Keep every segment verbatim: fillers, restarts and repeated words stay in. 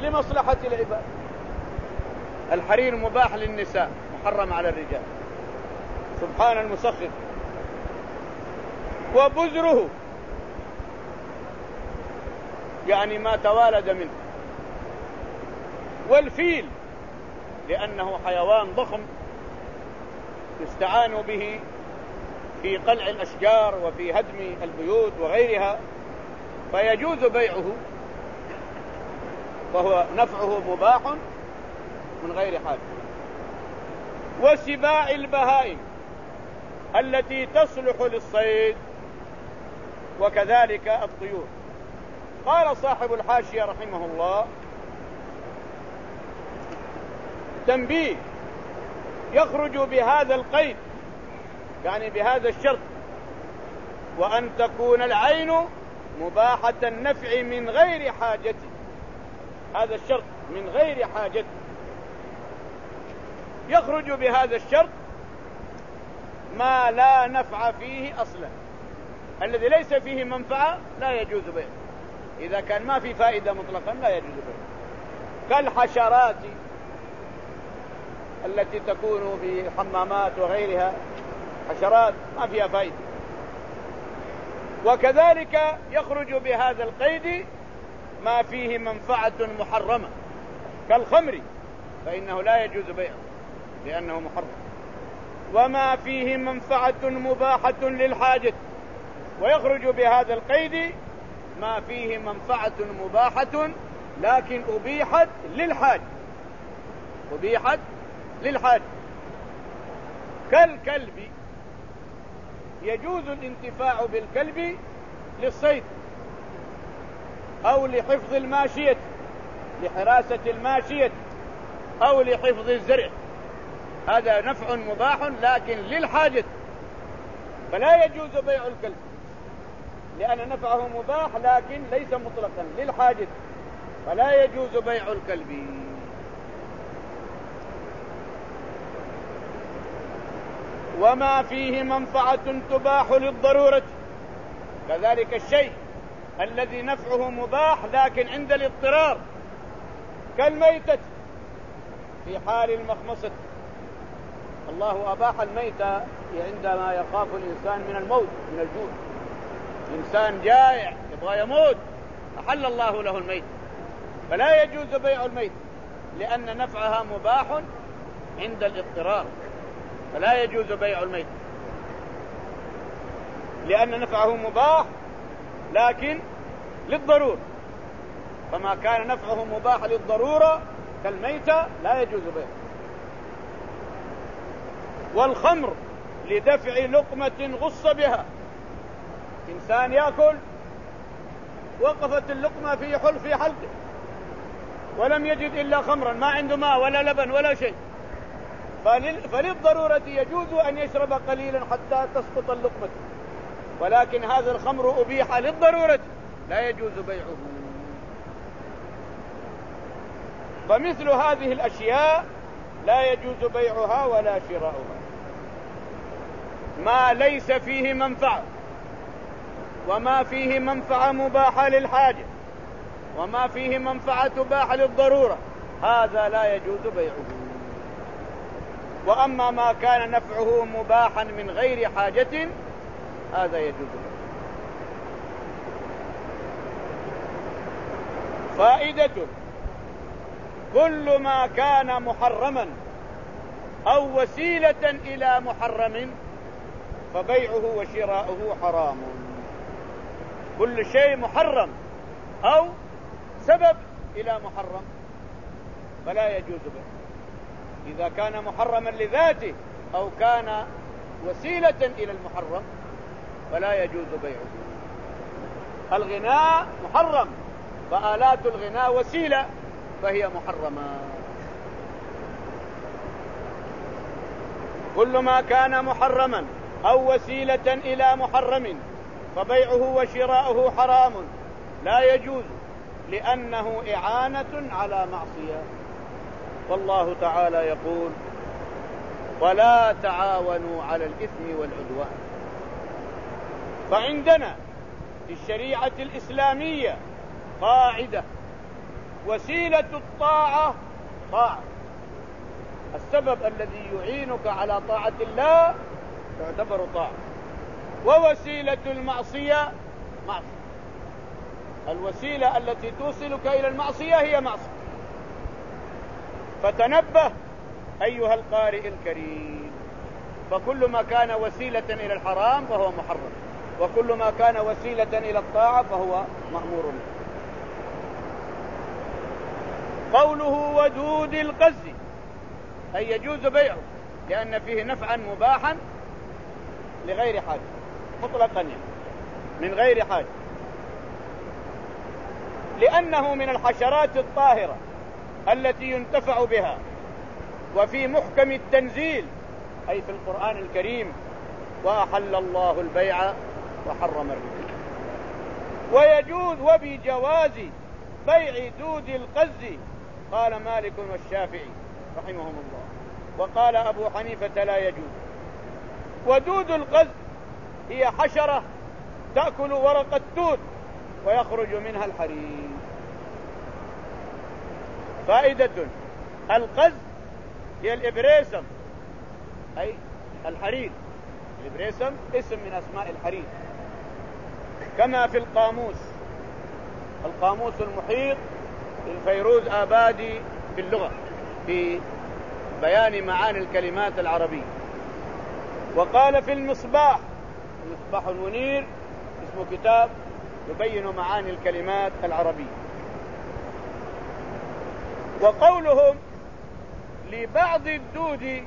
لمصلحة العباد. الحرير مباح للنساء محرم على الرجال، سبحان المسخر. وبزره يعني ما توالد منه. والفيل لأنه حيوان ضخم يستعان به في قلع الأشجار وفي هدم البيوت وغيرها، فيجوز بيعه، وهو نفعه مباح من غير حاجة. وسباع البهائم التي تصلح للصيد، وكذلك الطيور. قال صاحب الحاشية رحمه الله: تنبيه، يخرج بهذا القيد يعني بهذا الشرط، وأن تكون العين مباحة النفع من غير حاجته. هذا الشرط من غير حاجته. يخرج بهذا الشرط ما لا نفع فيه أصلا، الذي ليس فيه منفعة لا يجوز بيعه. إذا كان ما في فائدة مطلقا لا يجوز بيعه، كالحشرات التي تكون في الحمامات وغيرها، حشرات ما فيها فائدة. وكذلك يخرج بهذا القيد ما فيه منفعة محرمة كالخمر، فإنه لا يجوز بيعه لأنه محرم. وما فيه منفعة مباحة للحاجة. ويخرج بهذا القيد ما فيه منفعة مباحة لكن أبيحت للحاجة، أبيحت للحاجة، كالكلب. يجوز الانتفاع بالكلب للصيد أو لحفظ الماشية، لحراسة الماشية، أو لحفظ الزرع. هذا نفع مباح لكن للحاجة، فلا يجوز بيع الكلب لأن نفعه مباح لكن ليس مطلقا للحاجة، فلا يجوز بيع الكلب. وما فيه منفعة تباح للضرورة، كذلك الشيء الذي نفعه مباح لكن عند الاضطرار، كالميتة في حال المخمصة. الله أباح الميتة عندما يخاف الإنسان من الموت، من الجوع. إنسان جائع يبغى يموت أحل الله له الميت، فلا يجوز بيع الميت لأن نفعها مباح عند الاضطرار، فلا يجوز بيع الميت لأن نفعه مباح لكن للضرورة. فما كان نفعه مباح للضرورة كالميتة لا يجوز بيعه. والخمر لدفع لقمة غص بها. إنسان يأكل وقفت اللقمة في حل في حلقه ولم يجد إلا خمرا، ما عنده ماء ولا لبن ولا شيء، فللضرورة يجوز أن يشرب قليلا حتى تسقط اللقمة، ولكن هذا الخمر أبيح للضرورة لا يجوز بيعه. فمثل هذه الأشياء لا يجوز بيعها ولا شراؤها. ما ليس فيه منفعة، وما فيه منفعة مباحة للحاجة، وما فيه منفعة تباح للضرورة، هذا لا يجوز بيعه. وأما ما كان نفعه مباحا من غير حاجة هذا يجوز بيعه. فائدة: كل ما كان محرما أو وسيلة إلى محرم فبيعه وشراؤه حرام. كل شيء محرم أو سبب إلى محرم فلا يجوز بيعه. إذا كان محرما لذاته أو كان وسيلة إلى المحرم فلا يجوز بيعه. الغناء محرم، فآلات الغناء وسيلة فهي محرمة. كل ما كان محرما أو وسيلة إلى محرم فبيعه وشراؤه حرام لا يجوز لأنه إعانة على معصية. والله تعالى يقول: ولا تعاونوا على الإثم والعدوان. فعندنا في الشريعة الإسلامية قاعدة وسيلة الطاعة طاعة، السبب الذي يعينك على طاعة الله تعتبر طاعة، ووسيلة المعصية معصية. الوسيلة التي توصلك إلى المعصية هي معصية. فتنبه أيها القارئ الكريم، فكل ما كان وسيلة إلى الحرام فهو محرم، وكل ما كان وسيلة إلى الطاعة فهو مأمور. قوله ودود القز أي يجوز بيعه لأن فيه نفعا مباحا لغير حاجة مطلقا، يعني من غير حاجة، لأنه من الحشرات الطاهرة التي ينتفع بها. وفي محكم التنزيل أي في القرآن الكريم وأحل الله البيع وحرم الربا. ويجوز وبجواز بيع دود القز قال مالك والشافعي رحمهم الله، وقال أبو حنيفة لا يجوز. ودود القز هي حشرة تأكل ورق التوت ويخرج منها الحرير. فائدة: القز هي الإبريسم أي الحرير، الإبريسم اسم من أسماء الحرير، كما في القاموس القاموس المحيط للفيروز آبادي في اللغة في بيان معاني الكلمات العربية. وقال في المصباح المصباح المنير اسمه كتاب يبين معاني الكلمات العربية. وقولهم لبعض الدود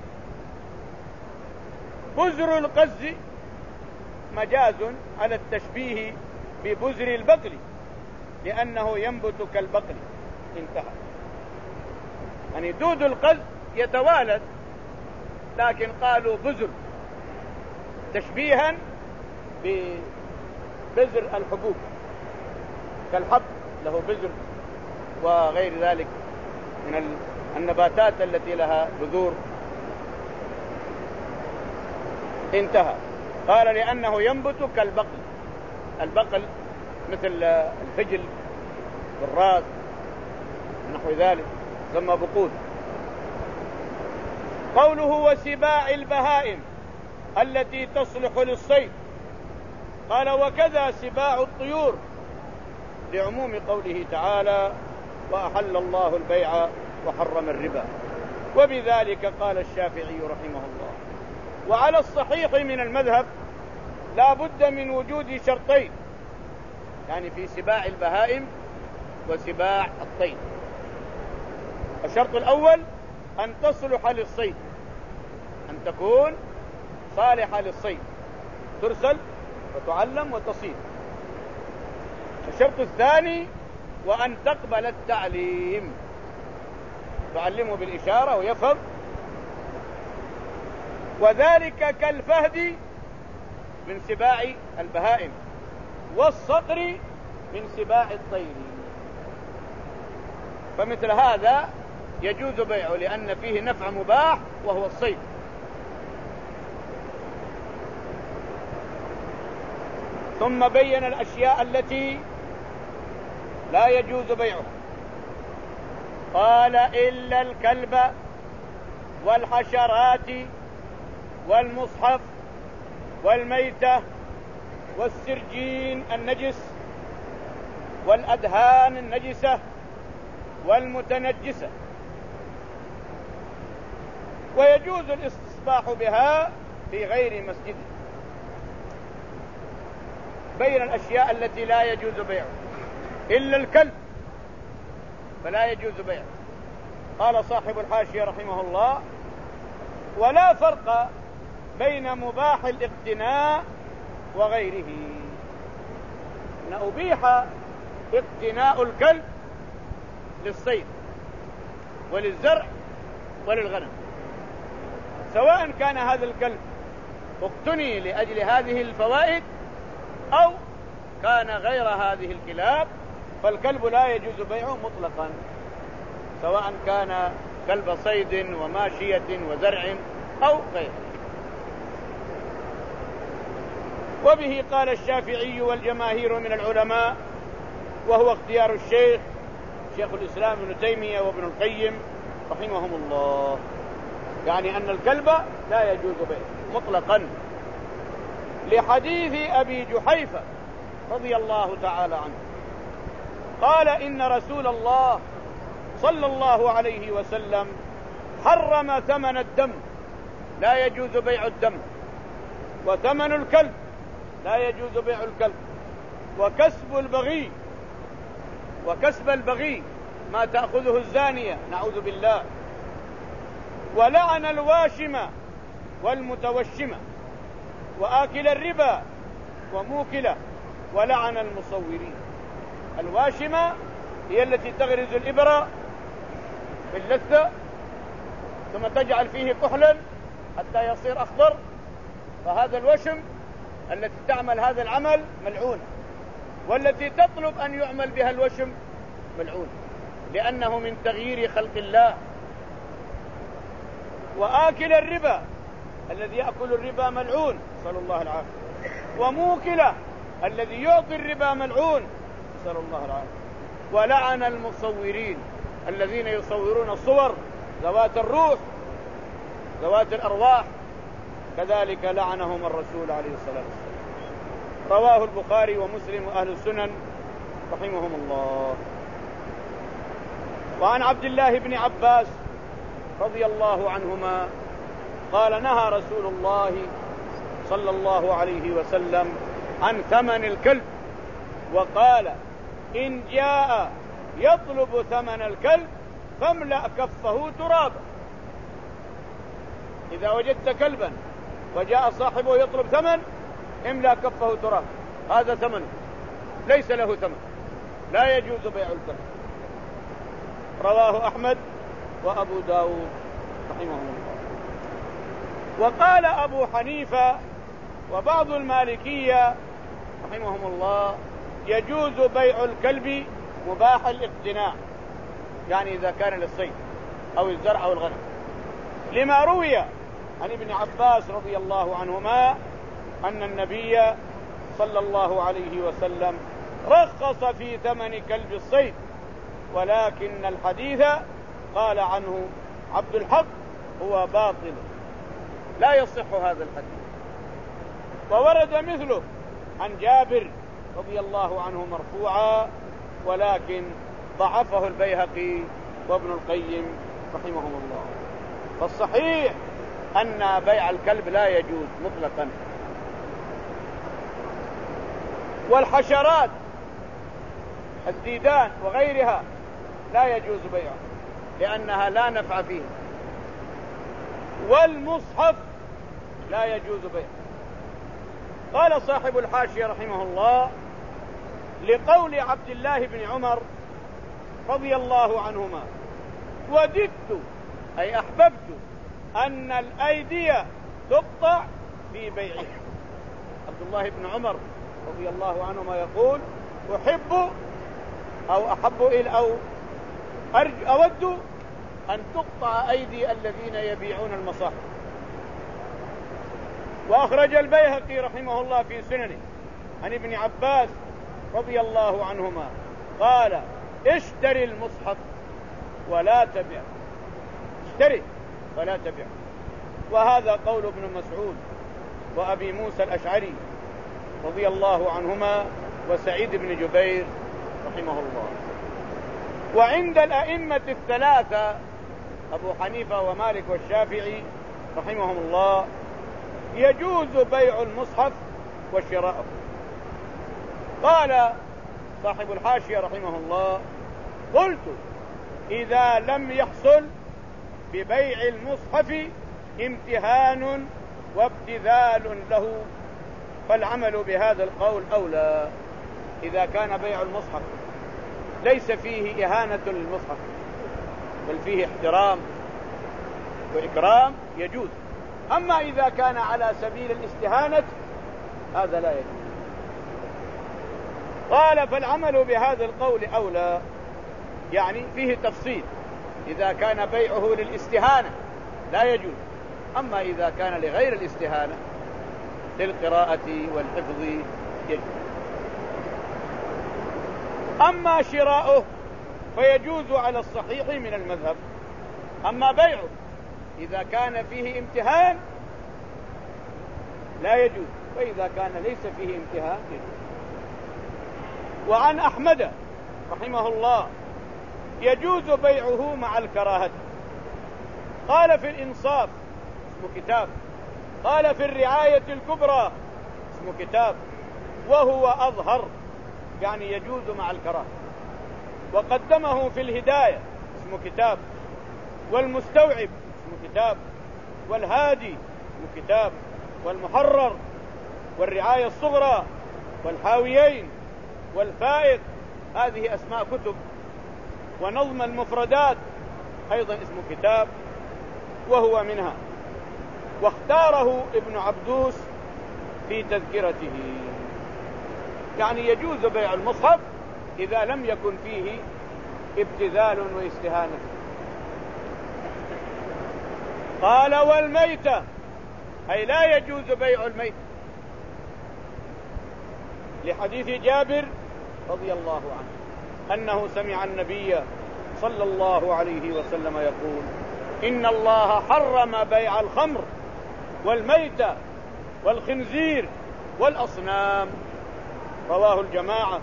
بزر القز مجاز على التشبيه ببزر البقل لأنه ينبت كالبقل. انتهى. يعني دود القز يتوالد، لكن قالوا بزر تشبيها ببزر الحبوب كالحب له بزر وغير ذلك من النباتات التي لها بذور. انتهى. قال لأنه ينبت كالبقل، البقل مثل الفجل والراس نحو ذلك ثم بقول. قوله وسباع البهائم التي تصلح للصيد قال وكذا سباع الطيور لعموم قوله تعالى وأحل الله البيع وحرم الربا. وبذلك قال الشافعي رحمه الله. وعلى الصحيح من المذهب لا بد من وجود شرطين، يعني في سباع البهائم وسباع الطير. الشرط الأول أن تصلح للصيد، أن تكون صالحة للصيد، ترسل وتعلم وتصيد. الشرط الثاني وأن تقبل التعليم، تعلمه بالإشارة ويفهم. وذلك كالفهد من سباع البهائم والصقر من سباع الطير. فمثل هذا يجوز بيعه لأن فيه نفع مباح وهو الصيد. ثم بين الأشياء التي لا يجوز بيعها. قال إلا الكلب والحشرات والمصحف والميتة والسرجين النجس والأدهان النجسة والمتنجسة. ويجوز الاستصباح بها في غير مسجد. بين الأشياء التي لا يجوز بيعها. إلا الكلب فلا يجوز بيعه. قال صاحب الحاشية رحمه الله ولا فرق بين مباح الاقتناء وغيره. أن أبيح اقتناء الكلب للصيد وللزرع وللغنم، سواء كان هذا الكلب اقتني لأجل هذه الفوائد أو كان غير هذه الكلاب، فالكلب لا يجوز بيعه مطلقا، سواء كان كلب صيد وماشية وزرع أو غيره. وبه قال الشافعي والجماهير من العلماء، وهو اختيار الشيخ شيخ الإسلام ابن تيمية وابن القيم رحمهم الله، يعني أن الكلب لا يجوز بيعه مطلقا، لحديث أبي جحيفة رضي الله تعالى عنه قال إن رسول الله صلى الله عليه وسلم حرم ثمن الدم، لا يجوز بيع الدم، وثمن الكلب لا يجوز بيع الكلب، وكسب البغي وكسب البغي ما تأخذه الزانية نعوذ بالله، ولعن الواشمة والمتوشمة وآكل الربا وموكله، ولعن المصورين. الواشمة هي التي تغرز الإبرة في اللثة ثم تجعل فيه كحلا حتى يصير أخضر، فهذا الوشم التي تعمل هذا العمل ملعونة، والتي تطلب أن يعمل بها الوشم ملعونة، لأنه من تغيير خلق الله. وآكل الربا الذي يأكل الربا ملعون، نسأل الله العافية. وموكله الذي يعطي الربا ملعون، نسأل الله العافية. ولعن المصورين الذين يصورون الصور ذوات الروح ذوات الأرواح، كذلك لعنهم الرسول عليه الصلاة والسلام. رواه البخاري ومسلم وأهل السنن رحمهم الله. وعن عبد الله بن عباس رضي الله عنهما قال نهى رسول الله صلى الله عليه وسلم عن ثمن الكلب، وقال إن جاء يطلب ثمن الكلب فاملأ كفه ترابا. إذا وجدت كلبا وجاء صاحبه يطلب ثمن املأ كفه ترابا، هذا ثمنه ليس له ثمن، لا يجوز بيع الكلب. رواه أحمد وأبو داود رحمهم الله. وقال أبو حنيفة وبعض المالكية رحمهم الله يجوز بيع الكلب مباح الاقتناء، يعني إذا كان للصيد أو الزرع أو الغنم، لما روي عن ابن عباس رضي الله عنهما أن النبي صلى الله عليه وسلم رخص في ثمن كلب الصيد، ولكن الحديث قال عنه عبد الحق هو باطل، لا يصح هذا الحديث. وورد مثله عن جابر رضي الله عنه مرفوعا، ولكن ضعفه البيهقي وابن القيم رحمهم الله. فالصحيح أن بيع الكلب لا يجوز مطلقا. والحشرات الديدان وغيرها لا يجوز بيعها لأنها لا نفع فيها. والمصحف لا يجوز بيعه. قال صاحب الحاشية رحمه الله لقول عبد الله بن عمر رضي الله عنهما وددت أي أحببت أن الأيدي تقطع في بيعها. عبد الله بن عمر رضي الله عنهما يقول أحب أو أحب إلى أو أرجو أود أن تقطع أيدي الذين يبيعون المصاحف. وأخرج البيهقي رحمه الله في سننه عن ابن عباس رضي الله عنهما قال اشتري المصحف ولا تبع، اشتري ولا تبع. وهذا قول ابن مسعود وأبي موسى الأشعري رضي الله عنهما وسعيد بن جبير رحمه الله. وعند الأئمة الثلاثة أبو حنيفة ومالك والشافعي رحمهم الله يجوز بيع المصحف وشراءه. قال صاحب الحاشية رحمه الله قلت إذا لم يحصل ببيع المصحف امتهان وابتذال له فالعمل بهذا القول أولى. إذا كان بيع المصحف ليس فيه إهانة للمصحف بل فيه احترام وإكرام يجوز. أما إذا كان على سبيل الاستهانة هذا لا يجوز. قال فالعمل بهذا القول أولى، يعني فيه تفصيل. إذا كان بيعه للاستهانة لا يجوز، أما إذا كان لغير الاستهانة للقراءة والحفظ يجوز. أما شراؤه فيجوز على الصحيح من المذهب. أما بيعه إذا كان فيه امتهان لا يجوز، وإذا كان ليس فيه امتهان يجوز. وعن أحمد رحمه الله يجوز بيعه مع الكراهة. قال في الإنصاف اسمه كتاب، قال في الرعاية الكبرى اسمه كتاب، وهو أظهر يعني يجوز مع الكراهة. وقدمه في الهداية اسمه كتاب، والمستوعب اسمه كتاب، والهادي اسمه كتاب، والمحرر، والرعاية الصغرى، والحاويين، والفائق، هذه أسماء كتب. ونظم المفردات أيضا اسمه كتاب وهو منها. واختاره ابن عبدوس في تذكرته، يعني يجوز بيع المصحف إذا لم يكن فيه ابتذال واستهانة. قال والميتة، أي لا يجوز بيع الميت، لحديث جابر رضي الله عنه أنه سمع النبي صلى الله عليه وسلم يقول: إن الله حرم بيع الخمر والميتة والخنزير والأصنام. رواه الجماعة،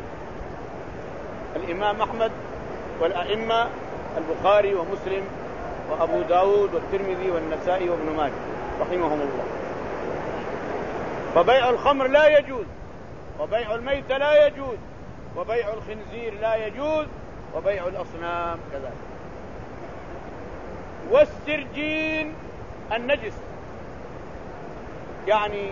الإمام أحمد والأئمة البخاري ومسلم وأبو داود والترمذي والنسائي وابن ماجه رحمهم الله. فبيع الخمر لا يجوز، وبيع الميت لا يجوز، وبيع الخنزير لا يجوز، وبيع الأصنام كذلك. والسرجين النجس، يعني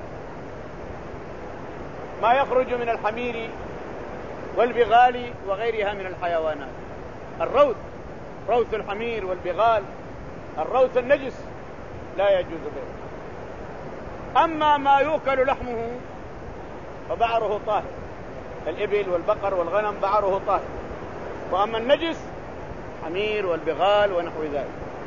ما يخرج من الحمير والبغال وغيرها من الحيوانات. الروث، روث الحمير والبغال، الروث النجس لا يجوز بيعه. أما ما يؤكل لحمه فبعره طاهر، الإبل والبقر والغنم بعره طاهر. وأما النجس حمير والبغال ونحو ذلك.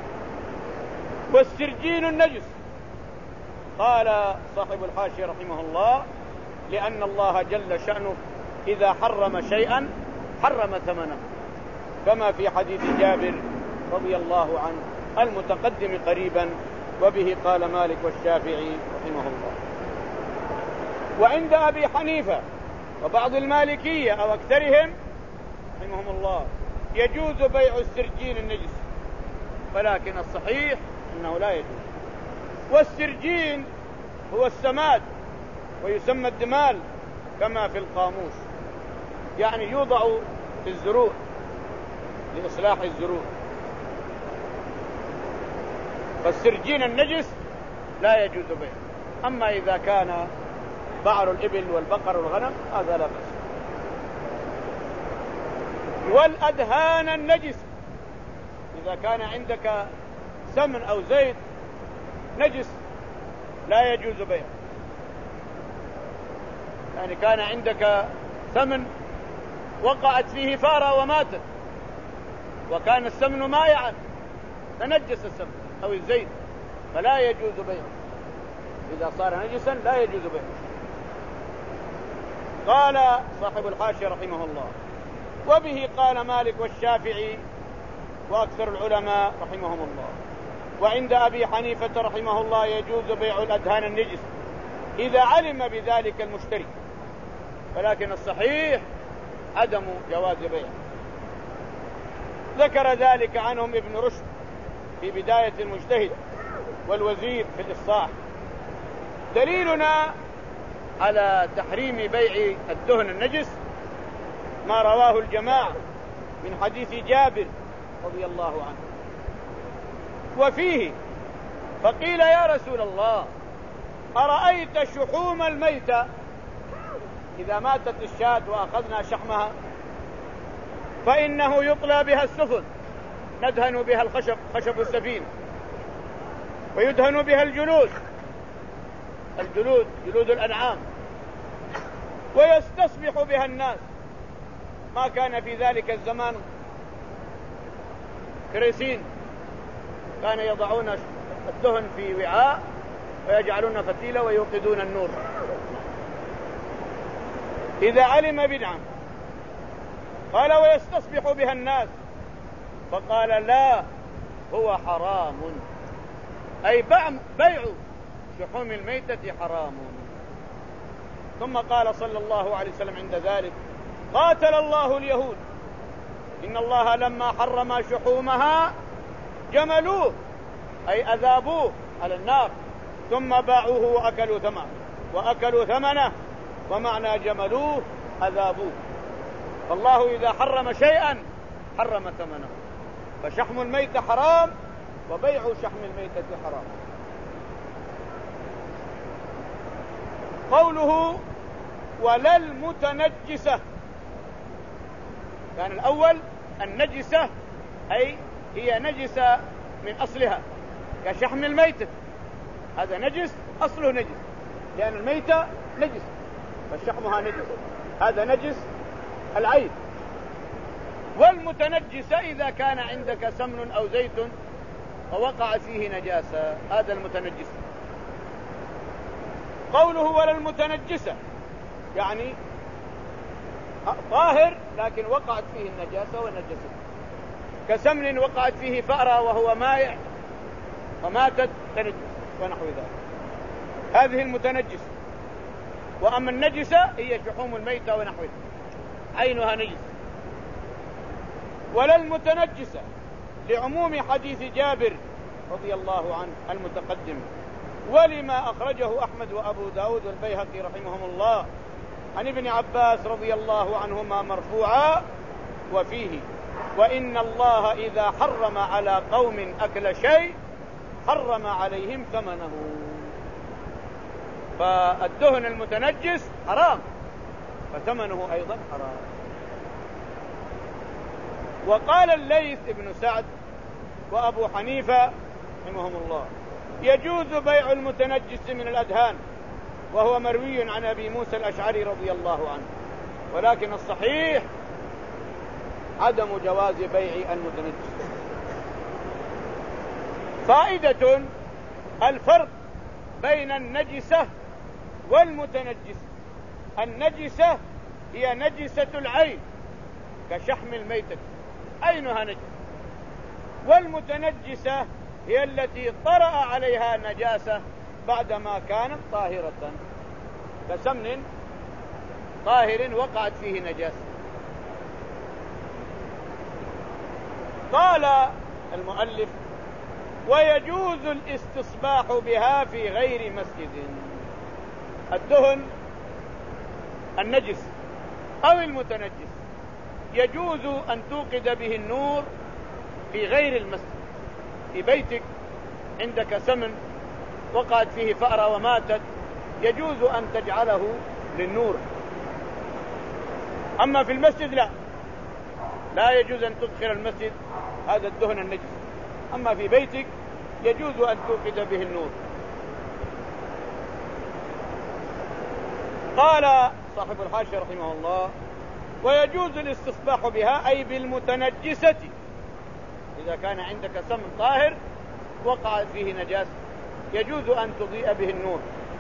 والسرجين النجس، قال صاحب الحاشية رحمه الله: لأن الله جل شأنه إذا حرم شيئا حرم ثمنه، كما في حديث جابر رضي الله عنه المتقدم قريبا، وبه قال مالك والشافعي رحمه الله. وعند أبي حنيفة وبعض المالكية أو أكثرهم رحمهم الله يجوز بيع السرجين النجس، ولكن الصحيح أنه لا يجوز. والسرجين هو السماد، ويسمى الدمال كما في القاموس، يعني يوضع في الزروع لإصلاح الزروع. فالسرجين النجس لا يجوز بيعه. أما إذا كان بعر الإبل والبقر والغنم هذا لا بأس. والأدهان النجس، إذا كان عندك سمن أو زيت نجس لا يجوز بيعه. يعني كان عندك سمن وقعت فيه فارة وماتت، وكان السمن مائعا تنجس السمن أو الزيت، فلا يجوز بيعه. إذا صار نجسا لا يجوز بيعه. قال صاحب الحاشية رحمه الله: وبه قال مالك والشافعي وأكثر العلماء رحمهم الله. وعند أبي حنيفة رحمه الله يجوز بيع الأدهان النجس إذا علم بذلك المشتري، ولكن الصحيح عدم جواز بيعه. ذكر ذلك عنهم ابن رشد في بداية المجتهد، والوزير في الإفصاح. دليلنا على تحريم بيع الدهن النجس ما رواه الجماعة من حديث جابر رضي الله عنه. وفيه: فقيل يا رسول الله أرأيت شحوم الميتة، إذا ماتت الشاة وأخذنا شحمها فإنه يطلى بها السفن، ندهن بها الخشب، خشب السفينة، ويدهن بها الجلود، الجلود جلود الأنعام، ويستصبح بها الناس. ما كان في ذلك الزمان كريسين، كان يضعون الدهن في وعاء ويجعلون فتيلة ويوقدون النور. إذا علم بدعا قال ويستصبح بها الناس؟ فقال لا، هو حرام، أي بيع شحوم الميتة حرام. ثم قال صلى الله عليه وسلم عند ذلك: قاتل الله اليهود، إن الله لما حرم شحومها جملوه، أي أذابوه على النار، ثم باعوه وأكلوا ثمنه وأكلوا ثمنه ومعنى جملوه أذابوه. فالله إذا حرم شيئا حرم ثمنه، فشحم الميت حرام وبيع شحم الميتة حرام. قوله ولا المتنجسة، كان الأول النجسة أي هي نجسة من أصلها كشحم الميتة، هذا نجس أصله نجس، لأن الميتة نجس فشحمها نجس، هذا نجس العين. والمتنجسة إذا كان عندك سمن أو زيت ووقع فيه نجاسة، هذا المتنجس. قوله ولا المتنجسة يعني طاهر لكن وقعت فيه النجاسة ونجسته، كسمن وقعت فيه فأرة وهو مائع فماتت تنجس ونحو ذلك، هذه المتنجسة. وأما النجسة هي شحوم الميتة ونحوها، عينها نجس. ولا المتنجسة لعموم حديث جابر رضي الله عنه المتقدم، ولما أخرجه أحمد وأبو داود والبيهقي رحمهم الله عن ابن عباس رضي الله عنهما مرفوعا وفيه: وإن الله إذا حرم على قوم أكل شيء حرم عليهم ثمنه. فالدهن المتنجس حرام فثمنه أيضا حرام. وقال الليث بن سعد وأبو حنيفة رحمهم الله: يجوز بيع المتنجس من الأدهان، وهو مروي عن أبي موسى الأشعري رضي الله عنه، ولكن الصحيح عدم جواز بيع المتنجس. فائدة: الفرق بين النجسة والمتنجسة. النجسة هي نجسة العين كشحم الميتة، عينها نجس. والمتنجسة هي التي طرأ عليها نجاسة بعدما كانت طاهرة، كسمن طاهر وقعت فيه نجاسة. قال المؤلف: ويجوز الاستصباح بها في غير مسجد. الدهن النجس أو المتنجس يجوز أن توقد به النور في غير المسجد. في بيتك عندك سمن وقعت فيه فأرة وماتت، يجوز أن تجعله للنور. أما في المسجد لا، لا يجوز أن تدخل المسجد هذا الدهن النجس. أما في بيتك يجوز أن توقد به النور. قال صاحب الحاشية رحمه الله: ويجوز الاستصباح بها أي بالمتنجسة، إذا كان عندك سمن طاهر وقعت فيه نجاسة يجوز أن تضيء به النور.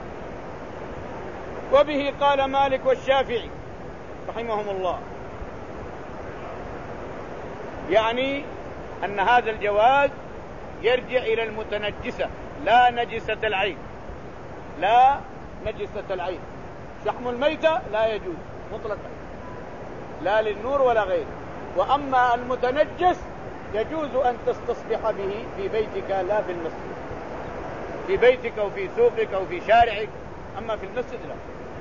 وبه قال مالك والشافعي رحمهم الله، يعني أن هذا الجواز يرجع إلى المتنجسة لا نجسة العين، لا نجسة العين. شحم الميتة لا يجوز مطلقا، لا للنور ولا غيره. وأما المتنجس يجوز أن تستصبح به في بيتك لا في المسجد، في بيتك أو في سوقك أو في شارعك، أما في المسجد لا.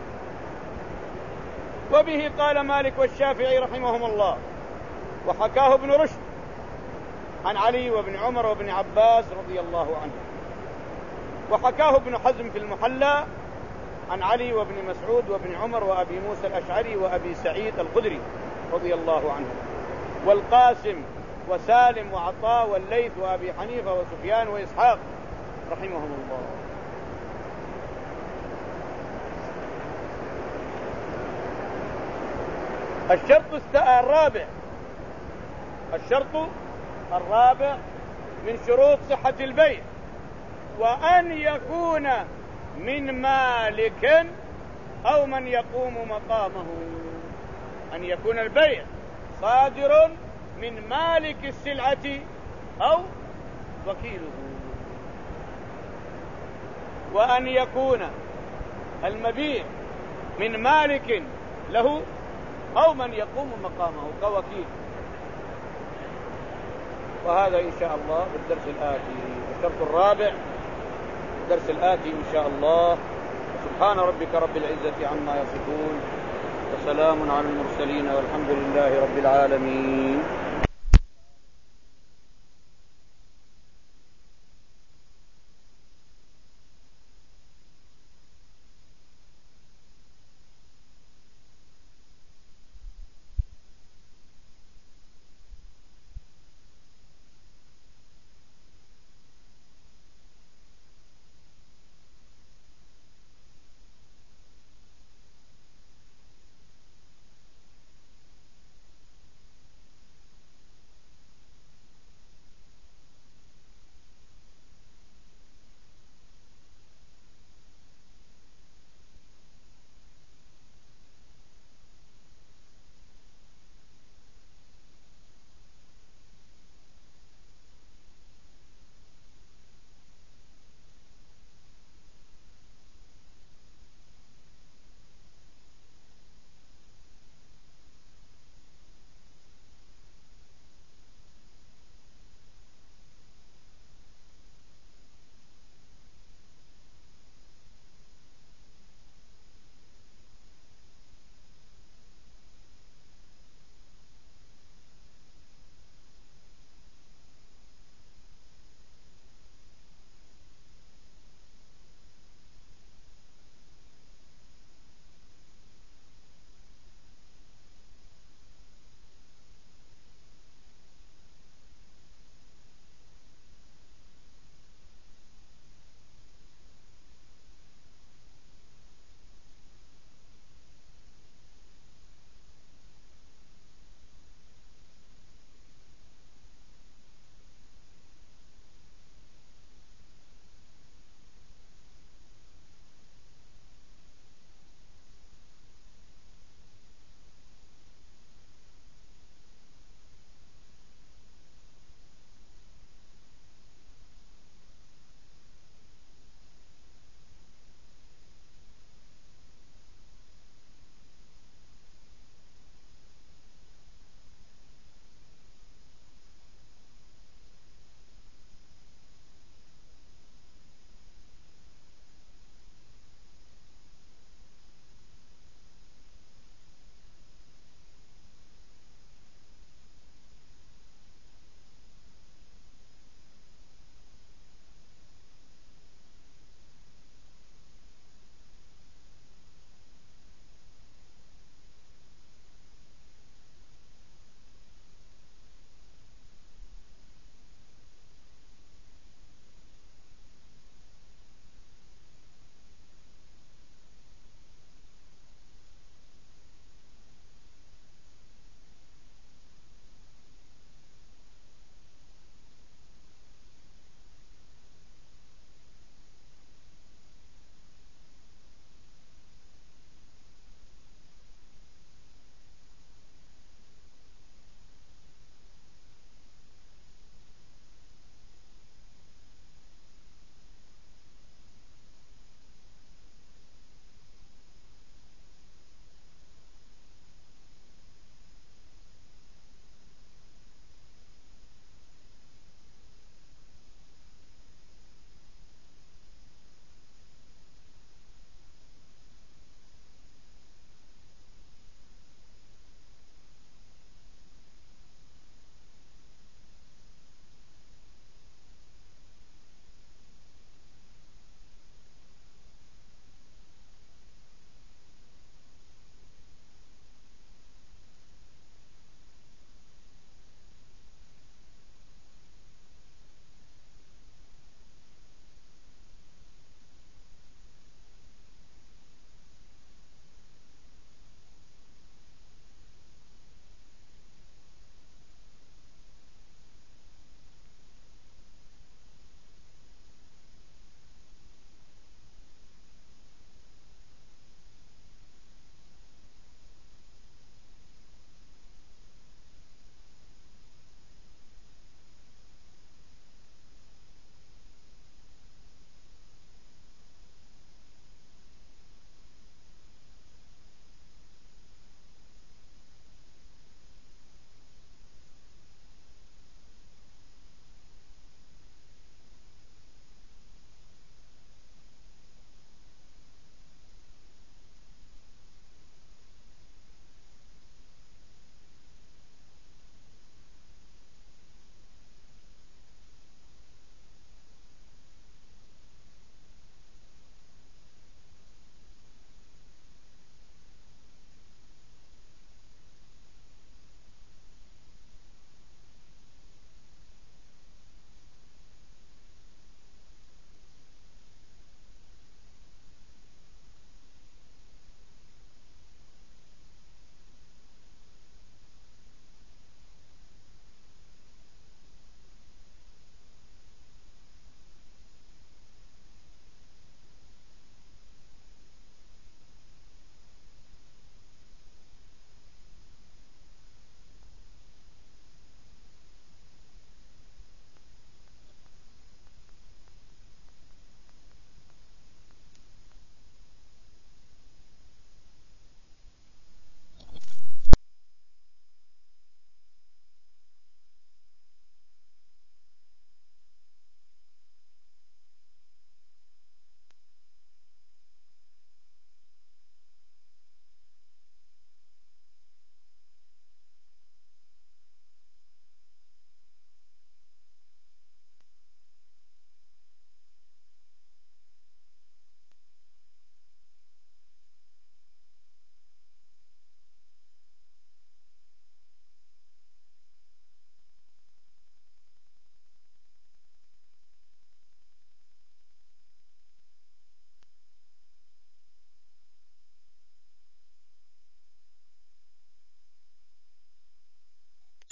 وبه قال مالك والشافعي رحمهم الله، وحكاه ابن رشد عن علي وابن عمر وابن عباس رضي الله عنه، وحكاه ابن حزم في المحلى عن علي وابن مسعود وابن عمر وأبي موسى الأشعري وأبي سعيد الخدري رضي الله عنهم، والقاسم وسالم وعطاء والليث وأبي حنيفة وسفيان وإسحاق رحمهم الله. الشرط الرابع الشرط الرابع من شروط صحة البيع: وأن يكون من مالك أو من يقوم مقامه. أن يكون البيع صادر من مالك السلعة أو وكيله، وأن يكون المبيع من مالك له أو من يقوم مقامه كوكيل. وهذا إن شاء الله في الدرس الآتي، الشرط الرابع الدرس الآتي إن شاء الله. سبحان ربك رب العزة عما يصفون، وسلام على المرسلين، والحمد لله رب العالمين.